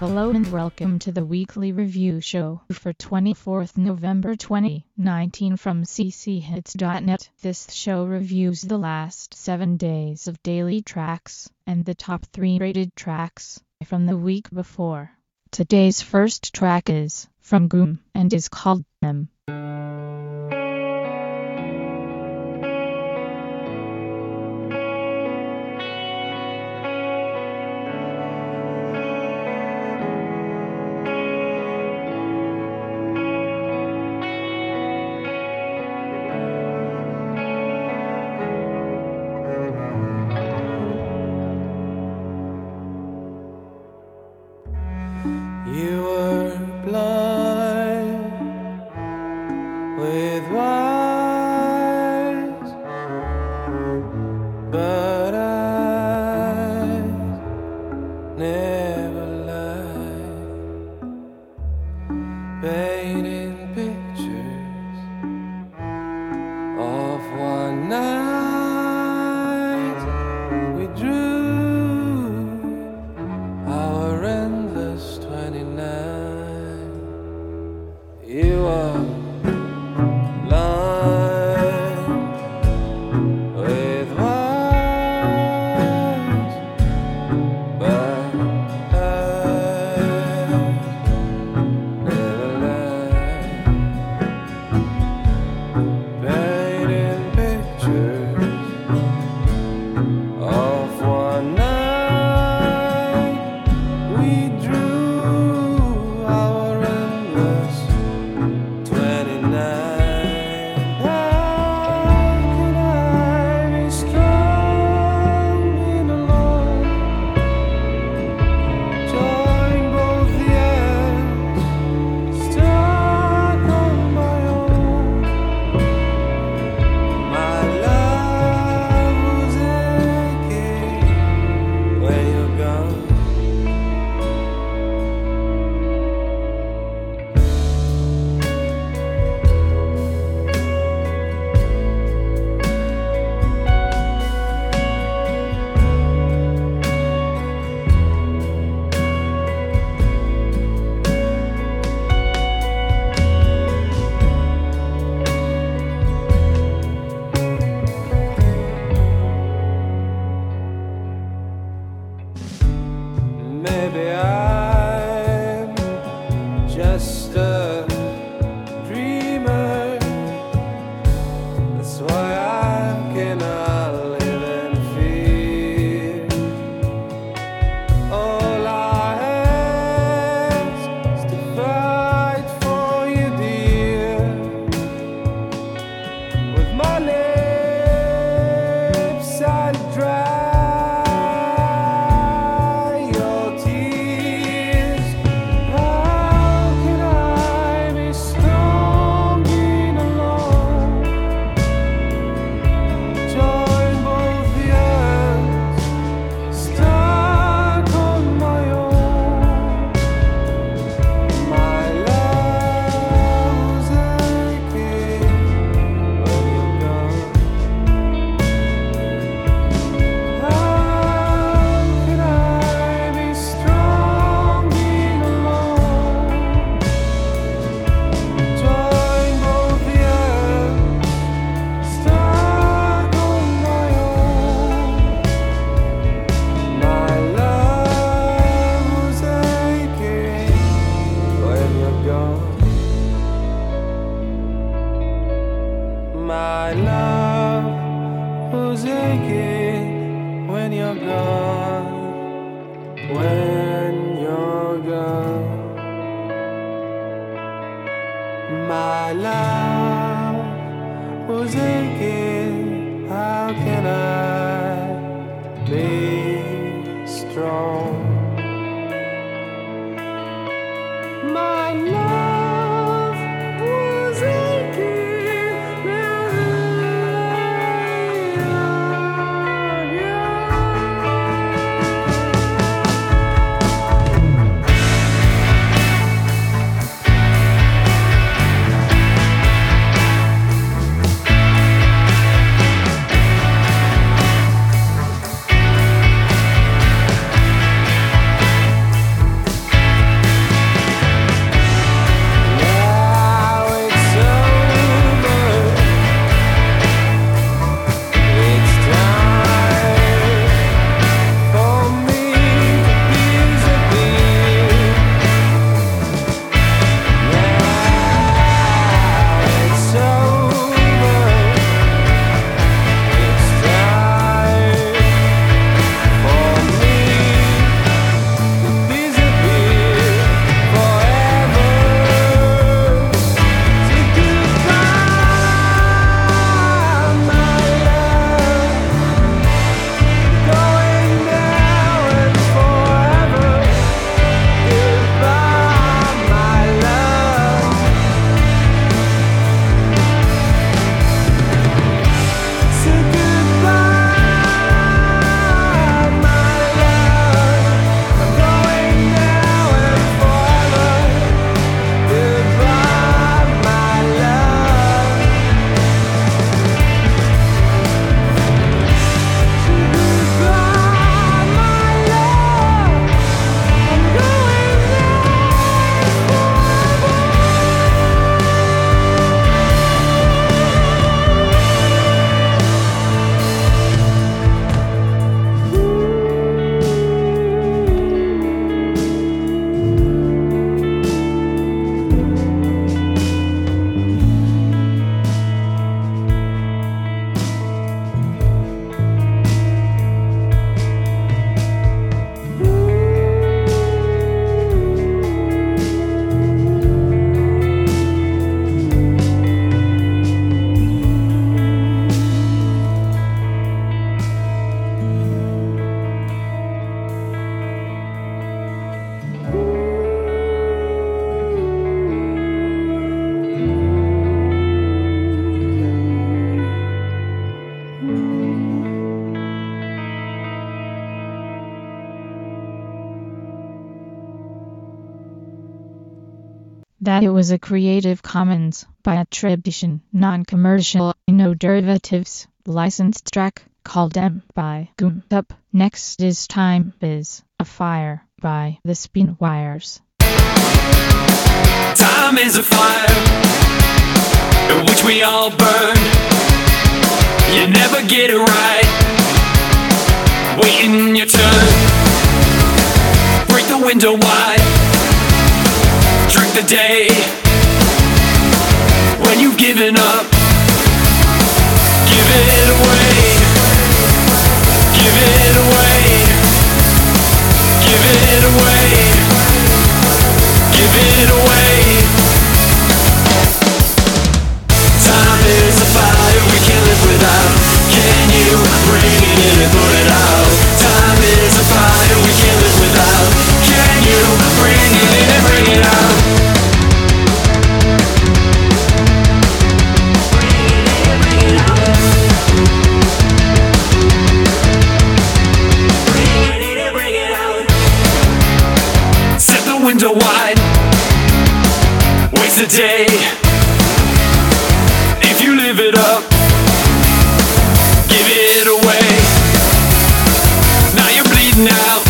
Hello and welcome to the weekly review show for 24th November 2019 from cchits.net. This show reviews the last 7 days of daily tracks and the top 3 rated tracks from the week before. Today's first track is from Goom and is called M. You were blind with eyes, but I never lied. Painting pictures of one night we drew our endless 29. You are blind with eyes, but I never lied. Painting pictures of one night we drew our endless 29. How can I be strong being alone? Join both the ends, stuck on my own. My love was aching when you're gone. Maybe I'm just a dreamer. That's why I cannot live in fear. All I ask is to fight for you, dear, with my lips I dry your tears. How can I be strong being alone? Join both the ends, stuck on my own. My love was aching when you're gone. How can I be strong being alone? Join both the ends, stuck on my own. My love was aching when you're gone. My love was aching when you're gone. When you're gone. My love was aching. How can I be strong? My love was aching when you're gone. that it was a Creative Commons by attribution, non-commercial, no derivatives, licensed track called M by Goom. Up next is Time is a Fire by the Spinwires. Time is a fire in which we all burn. You never get it right, waiting your turn. Break the window wide, drink the day. When you've given up, give it away. Give it away. Give it away. Give it away. Time is a fire we can't live without. Can you bring it in and put it out? Time is a fire we can't live without. Can you bring it in and bring it out? Window wide, waste a day. If you live it up, give it away. Now you're bleeding out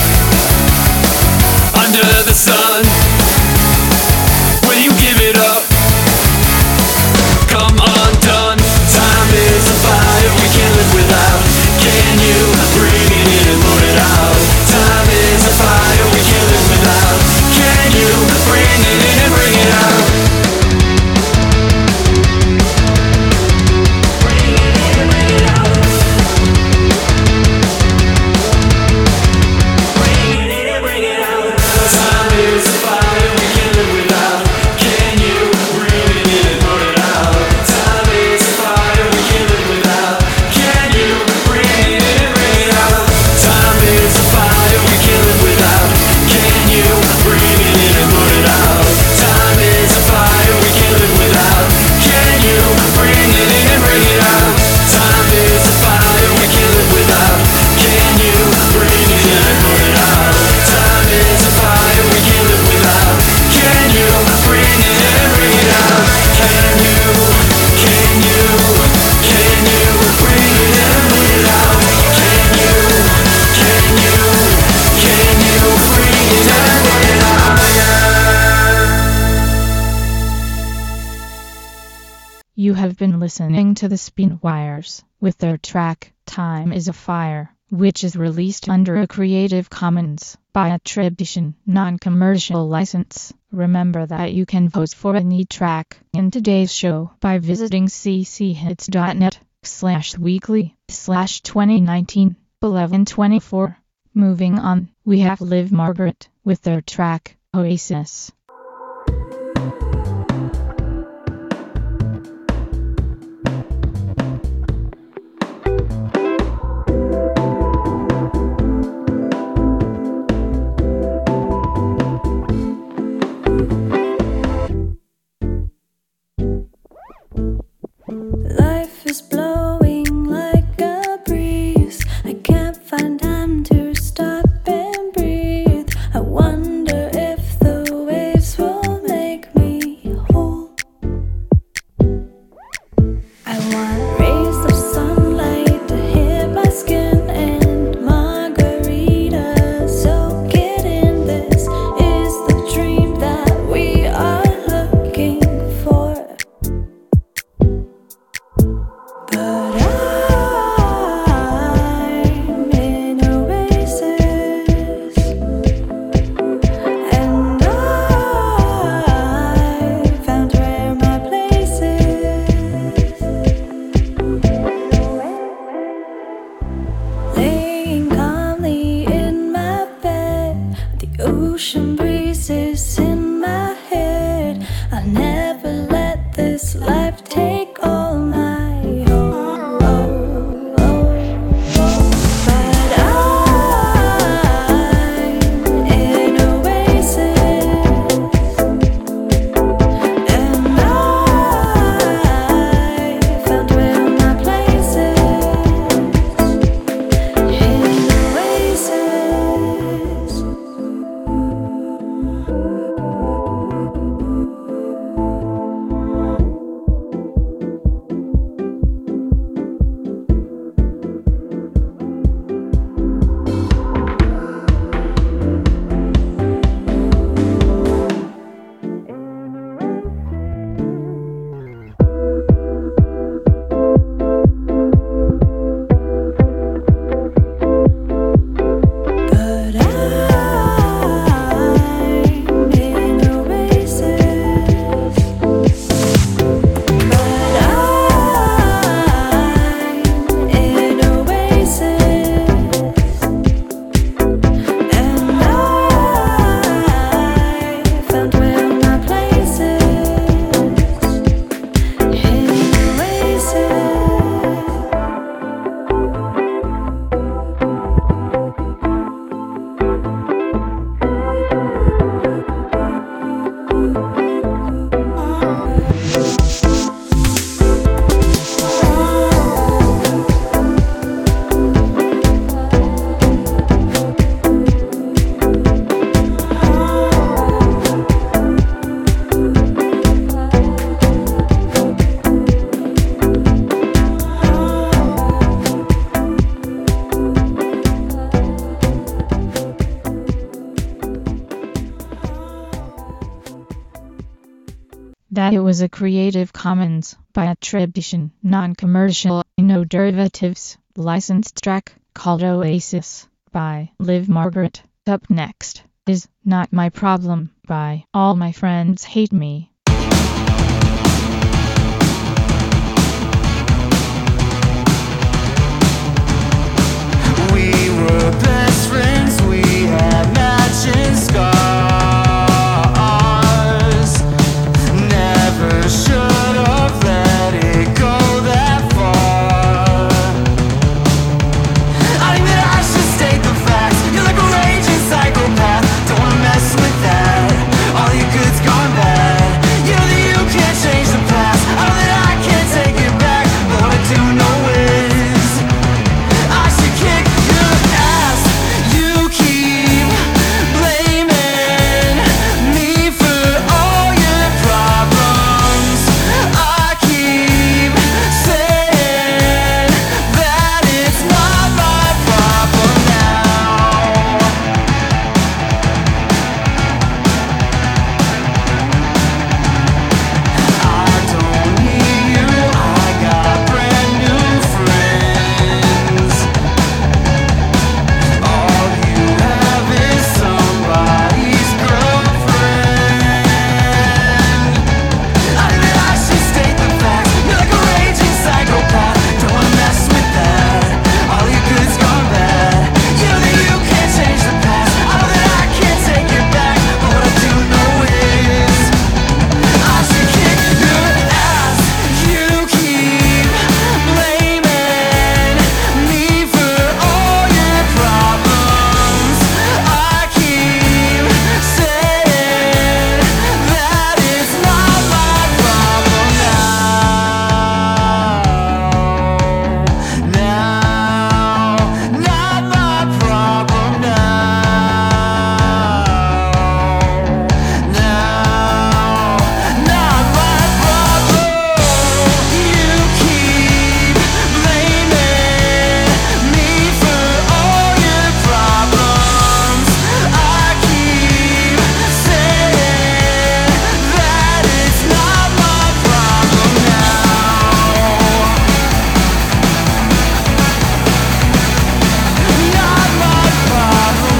under the sun. When you give it up, come undone. Time is a fire we can't live without. Can you bring it in and put it out? Time is a fire we can't live without. Can you bring it in and bring it out? Bring it in and bring it out. Bring it in and bring it out. Time is a fire we can't live without. Can you bring it in and put it out? Time is a fire we can't live without. Can you bring it in and bring it out? Time is a fire we can't live without. Can you bring it in and put it out? Time is a fire we can't live without. Can you bring it in and bring it out? Time is a fire we can't live without. Can you bring it in and put it out? Time is a fire we can't live without. Can you bring it in and bring it out? Can you bring it in and bring it out? Can you bring it in and bring it out? You have been listening to the Spinwires with their track Time is a Fire, which is released under a Creative Commons by attribution, non-commercial license. Remember that you can vote for any track in today's show by visiting cchits.net/weekly/2019-1124. Moving on, we have Liv Margaret with their track Oasis. Life is blowing like a breeze. I can't find time to stop and breathe. I wonder if the waves that it was a Creative Commons by attribution, non-commercial, no derivatives, licensed track called Oasis by Liv Margaret. Up next is Not My Problem by All My Friends Hate Me. We were best friends, we had matching scars. Never should have let it go that far. I think that I should state the facts. You're like a raging psychopath. Don't wanna mess with that. All your good's gone bad. You know that you can't change the past. I know that I can't take it back. But what I do know is I should kick your ass. You keep blaming me for all your problems. I keep saying that it's not my problem now. I don't need you, I got brand new friends. All you have is somebody's girlfriend. I think that I should state the facts. You're like a raging psychopath. Don't wanna mess with that. All your good's gone bad. You know that you can't change the past. I know that I can't take it back. But what I do know is I should kick your ass. You keep blaming me for all your problems. I keep saying that it's not my problem now. Not my problem not my problem. You keep blaming me for all your problems. I keep saying that it's not my problem now. Not my problem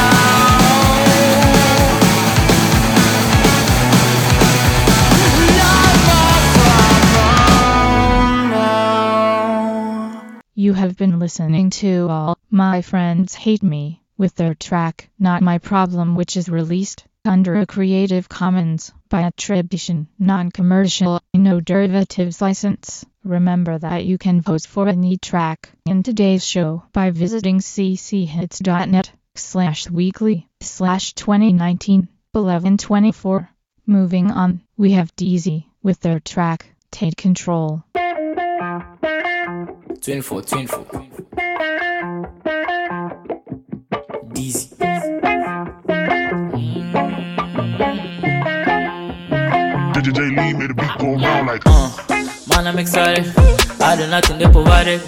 now. You have been listening to All My Friends Hate Me with their track Not My Problem, which is released under a Creative Commons by attribution, non-commercial, no derivatives license. Remember that you can vote for any track in today's show by visiting cchits.net/weekly/2019-1124. Moving on, we have DZ with their track Take Control. 24. Easy. DJ Lee made a beat go around like Man, I'm excited. I do nothing they provided.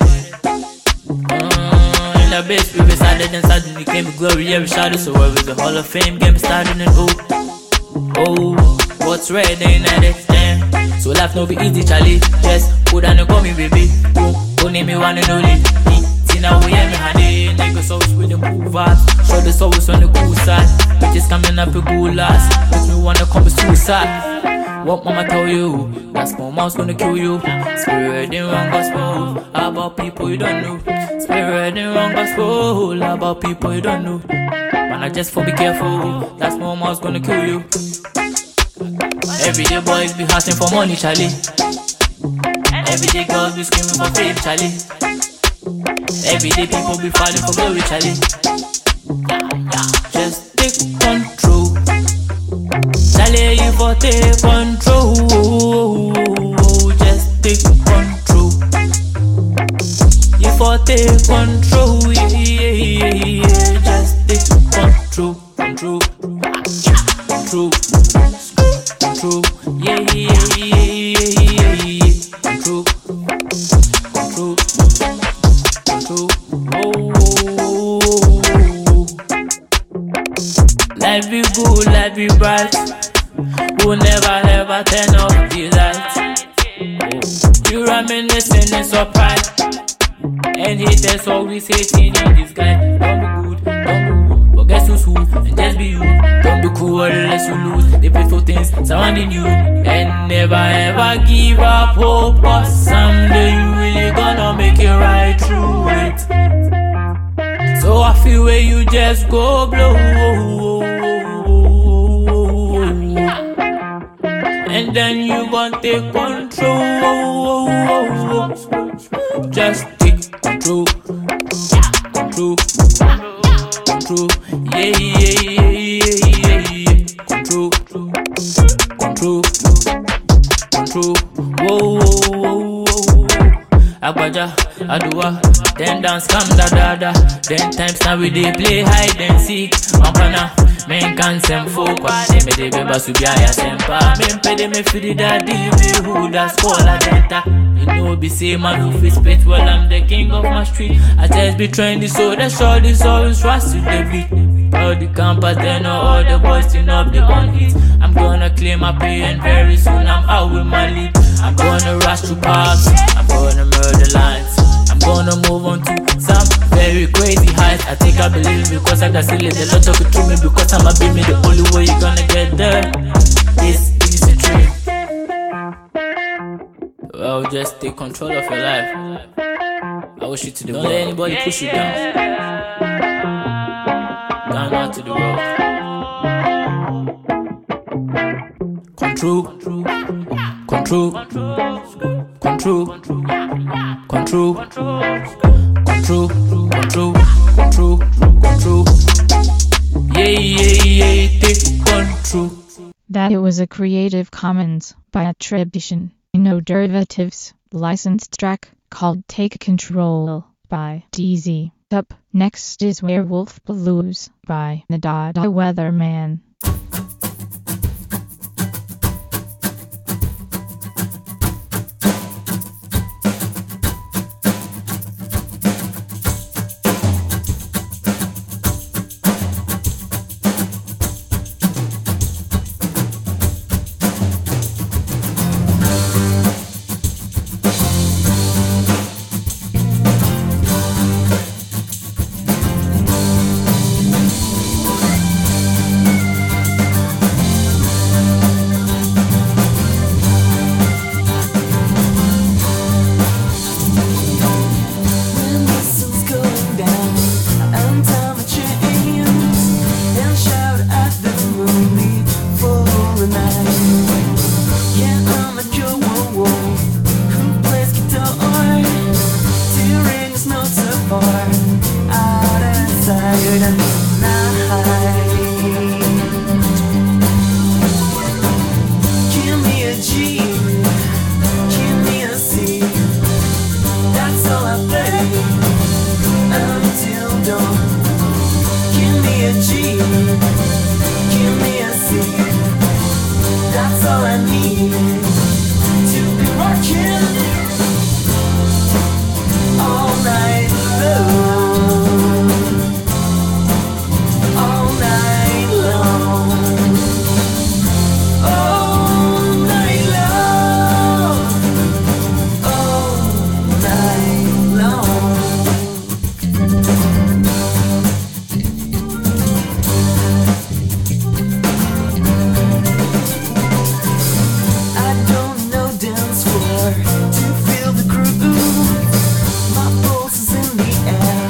In the base, we resided and suddenly came with glory every shadow. So where was the Hall of Fame game starting and oh, what's red ain't at it, damn. So life no be easy, Charlie. Just put on and call me baby. Don't name me one and only. See now we ain't me honey. Niggas always with them cool vibes. Show this always on the cool side. Bitches coming up with good last. Makes me wanna commit suicide. What mama tell you? That small mouse gonna kill you. Spreading wrong gospel about people you don't know. Spreading wrong gospel about people you don't know. Man, I just for be careful. That small mouse gonna kill you. Everyday boys be hustling for money, Charlie. Everyday girls be screaming for fame, Charlie. Everyday people be fighting for glory, Charlie. Just take control. Charlie, you for take control. Just take control. You for take control. Yeah. Just take control. Control. Yeah. Control. Life be good, life be bright. We'll never ever turn off. getting surprised. And haters always hating in this guy. Don't be good, don't be rude, but guess who's who? And just be you. Don't be cool unless you lose. They pay for things surrounding you. And never ever give up hope, cause someday you really gonna make it right through it. So I feel where you just go blow, and then you gon' take control. Just take control, control, control, yeah, yeah, yeah, yeah, yeah. Control, control, control, whoa, whoa, whoa. Agbaja, Adua, then dance come da da da. Then times now we dey play hide and seek. Mampana, men can send focus. They me dey beba subiaya sempa. Men pede me fidi daddy me who that's call a data. You know be say man who fit spit. Well I'm the king of my street. I just be trendy so the short is always trust to the beat. All the campers they know all the boys turn up the on hits. I'm gonna claim my pay and very soon I'm out with my lead. I'm gonna rush to parks. I'm gonna murder lines. I'm gonna move on to some very crazy heights. I think I believe it because I can still let the Lord talk it to me because I'm a be me. The only way you're gonna get there is a dream. Well, just take control of your life. I wish you to the world. Don't let anybody push you down. Down out to the world. Control, control, control, control, control, control, control, control. Yeah, yeah, yeah, take control. That it was a Creative Commons by attribution, no derivatives, licensed track called Take Control by DZ. Up next is Werewolf Blues by Nadada Weatherman. To feel the groove, my pulse is in the air.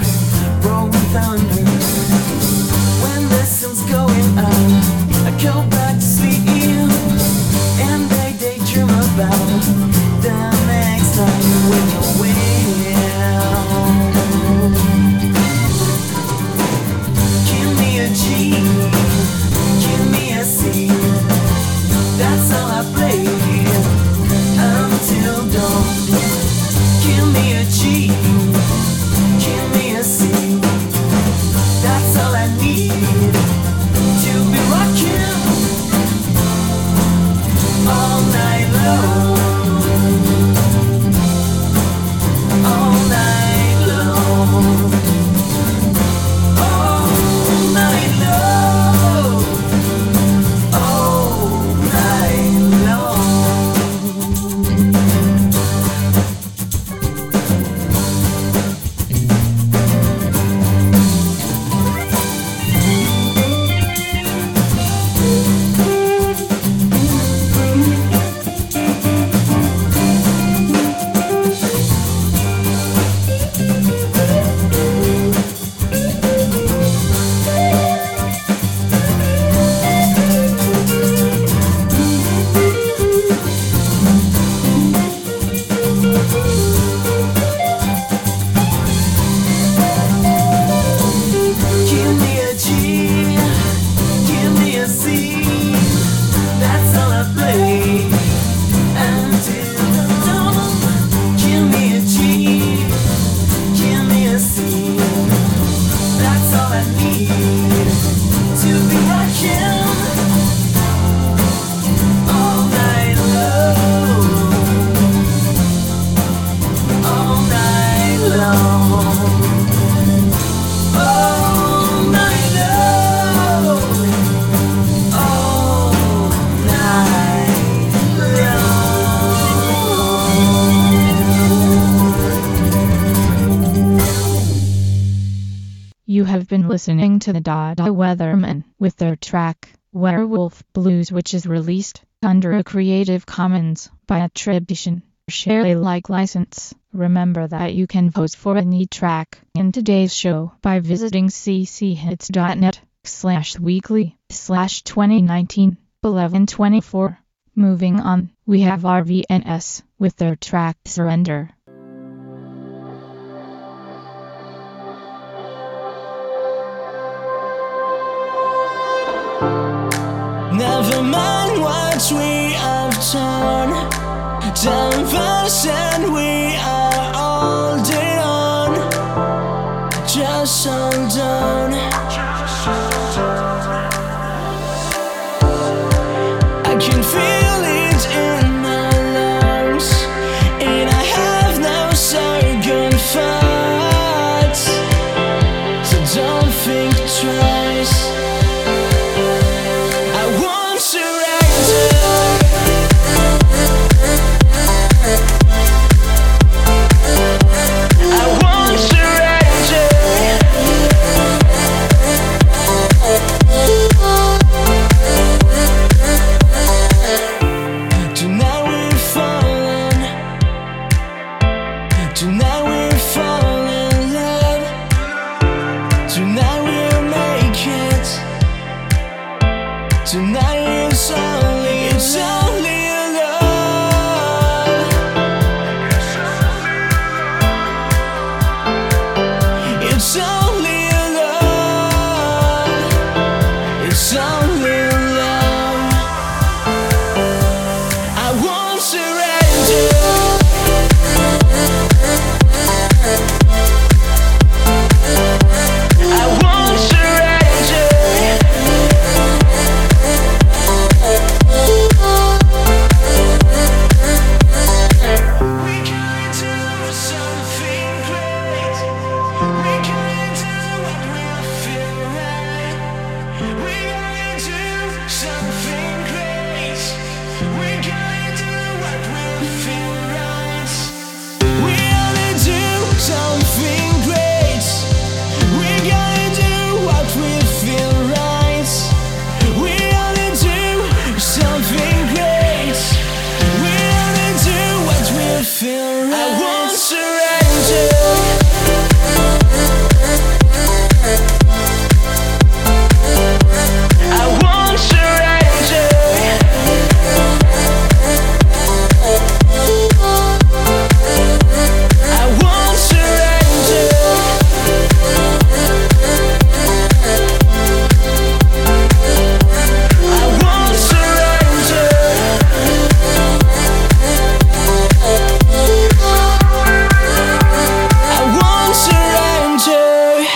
You have been listening to the Dada Weathermen with their track, Werewolf Blues, which is released under a Creative Commons by attribution, share Alike license. Remember that you can vote for any track in today's show by visiting cchits.net/weekly/2019-1124. Moving on, we have RVNS with their track Surrender. Never mind what we have done. 10% we are holding on. Just hold on. I can feel it in my lungs, and I have no second thoughts. So don't think twice. I won't surrender. I won't surrender. Tonight we're falling. Tonight we're falling in love. Tonight we'll make it. Tonight it's only a love. It's only a love. It's only a love. I won't surrender. I won't surrender. We can do something great. We can do what we feel right. We can do something great. We can do what we feel right. We only do something great. We gotta do what we feel right. We only do something great. We only do what we feel right. I won't surrender. I won't surrender. I won't surrender. I won't surrender. I won't surrender.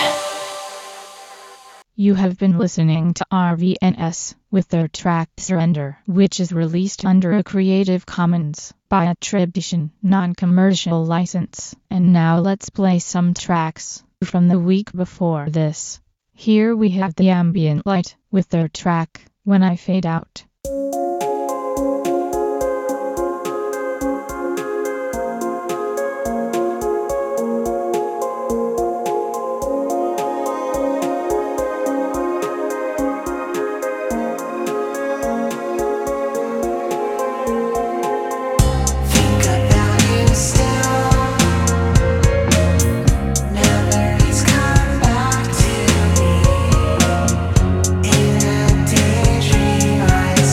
You have been listening to RVNS with their track Surrender, which is released under a Creative Commons by attribution, non-commercial license. And now let's play some tracks from the week before this. Here we have the Ambient Light with their track When I Fade Out. Think about you still. Memories come back to me in a daydream I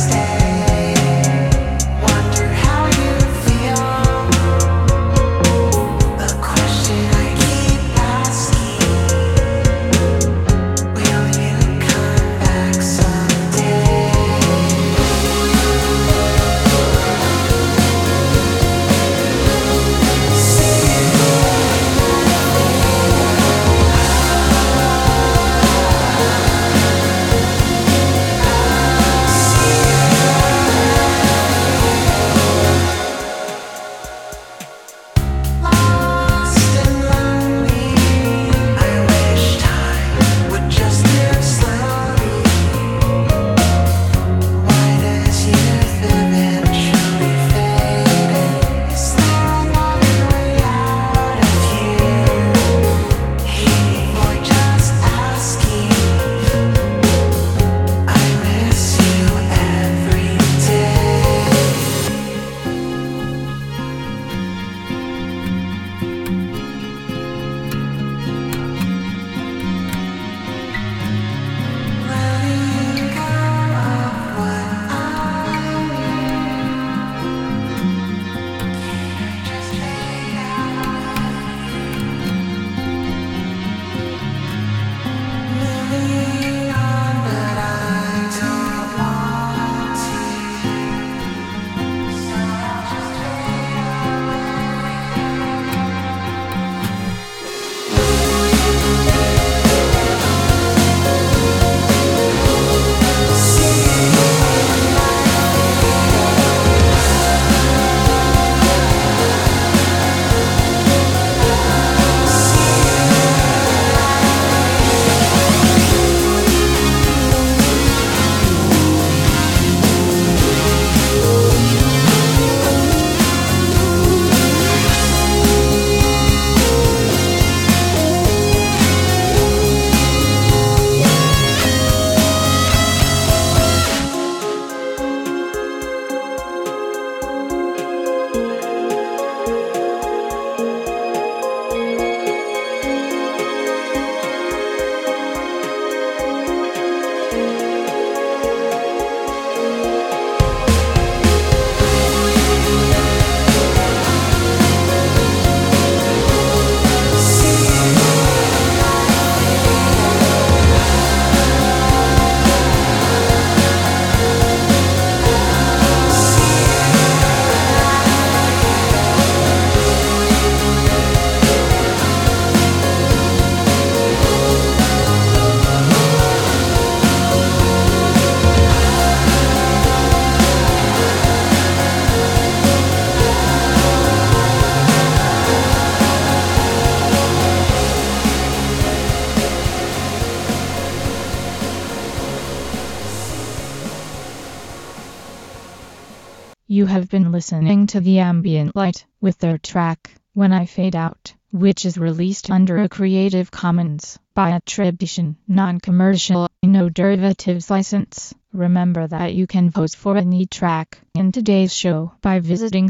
You have been listening to The Ambient Light with their track, When I Fade Out, which is released under a Creative Commons by attribution, non-commercial, no derivatives license. Remember that you can vote for any track in today's show by visiting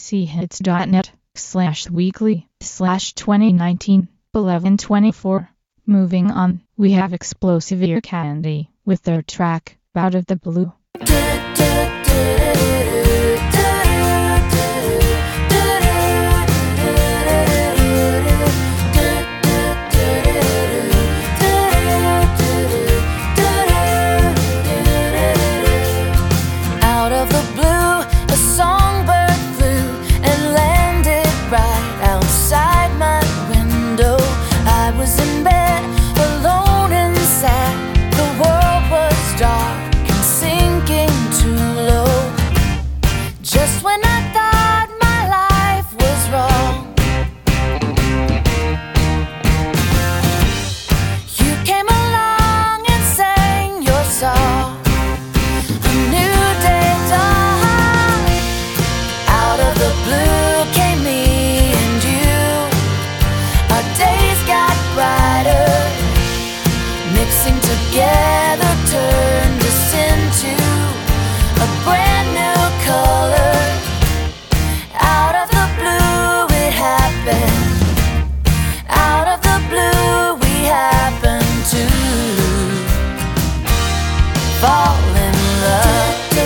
cchits.net/weekly/2019-1124. Moving on, we have Explosive Ear Candy with their track, Out of the Blue. Out of the blue, a songbird flew and landed right outside my window. I was in bed, alone and sad. The world was dark and sinking too low. Just when I thought my life was wrong, you came along and sang your song. A new day dawned. Out of the blue came me and you. Our days got brighter. Mixing together turned us into a brand new color. Out of the blue it happened. Out of the blue we happened to fall in love.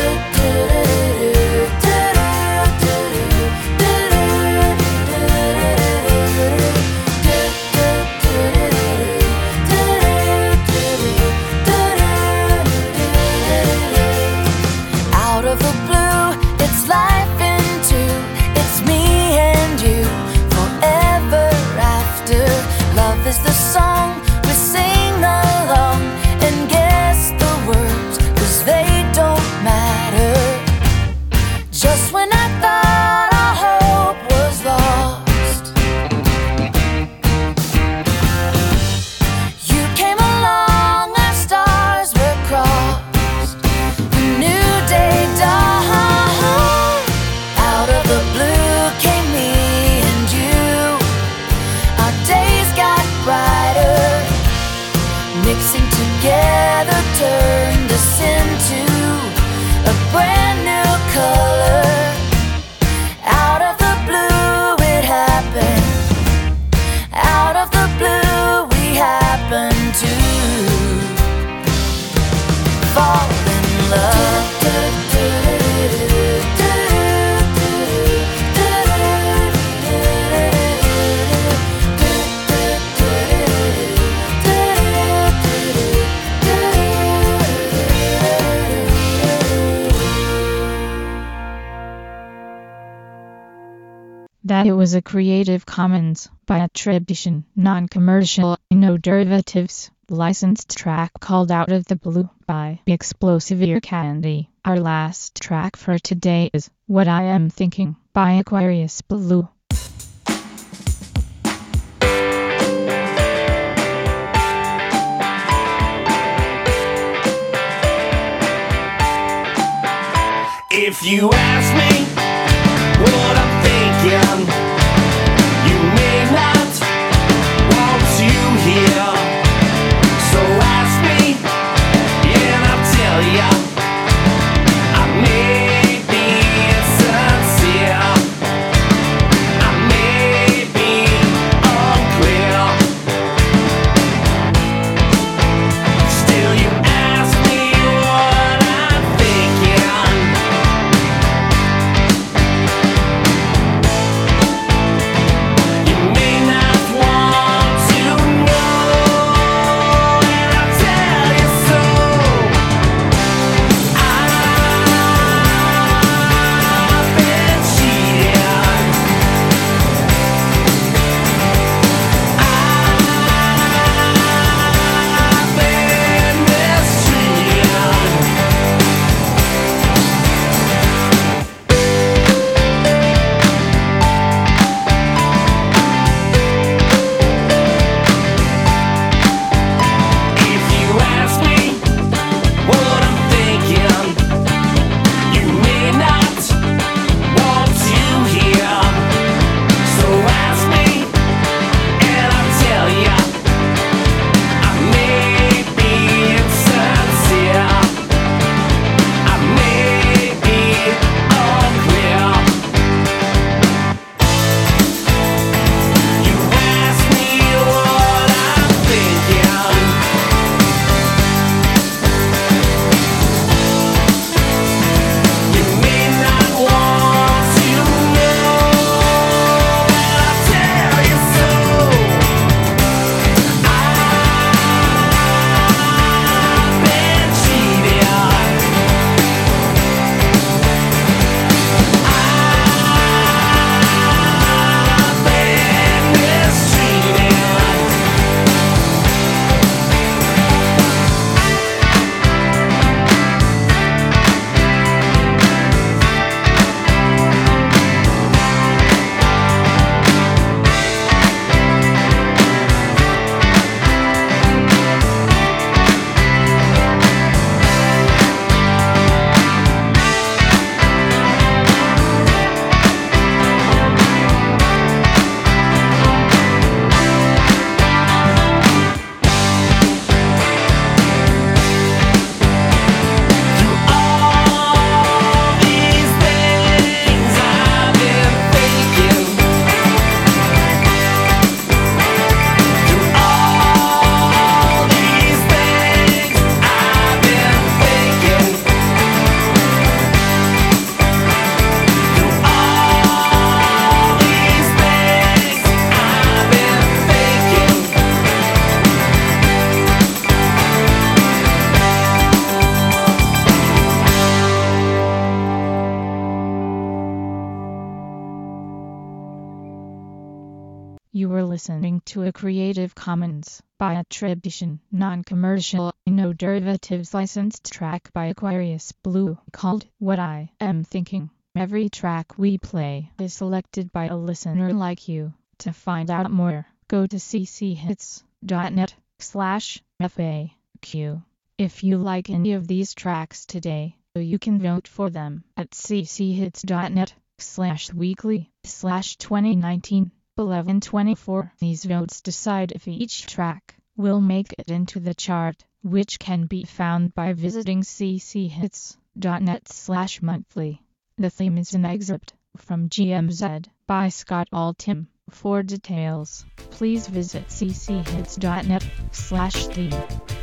Out of the blue, it's life into, it's me and you, forever after. Love is the song we sing along and guess the words, 'cause they don't matter. Just when I thought our hope was lost, you came along, our stars were crossed. A new day dawned. Out of the blue came me and you. Our days got brighter. Mixing together turned us into a brand new color. Out of the blue it happened. Out of the blue we happened to fall in love. That it was a Creative Commons by attribution, non-commercial, no derivatives, licensed track called Out of the Blue by Explosive Ear Candy. Our last track for today is What I Am Thinking by Aquarius Blue. If you ask me what I'm thinking, you may not want to hear. So ask me, and I'll tell ya. I may be insincere, I may be unclear. Still you ask me what I'm thinking. listening to a Creative Commons by attribution, non-commercial, no derivatives licensed track by Aquarius Blue called What I Am Thinking. Every track we play is selected by a listener like you. To find out more, go to cchits.net/FAQ. If you like any of these tracks today, you can vote for them at cchits.net/weekly/2019 11/24. These votes decide if each track will make it into the chart, which can be found by visiting cchits.net/monthly. The theme is an excerpt from GMZ by Scott Altham. For details, please visit cchits.net/theme.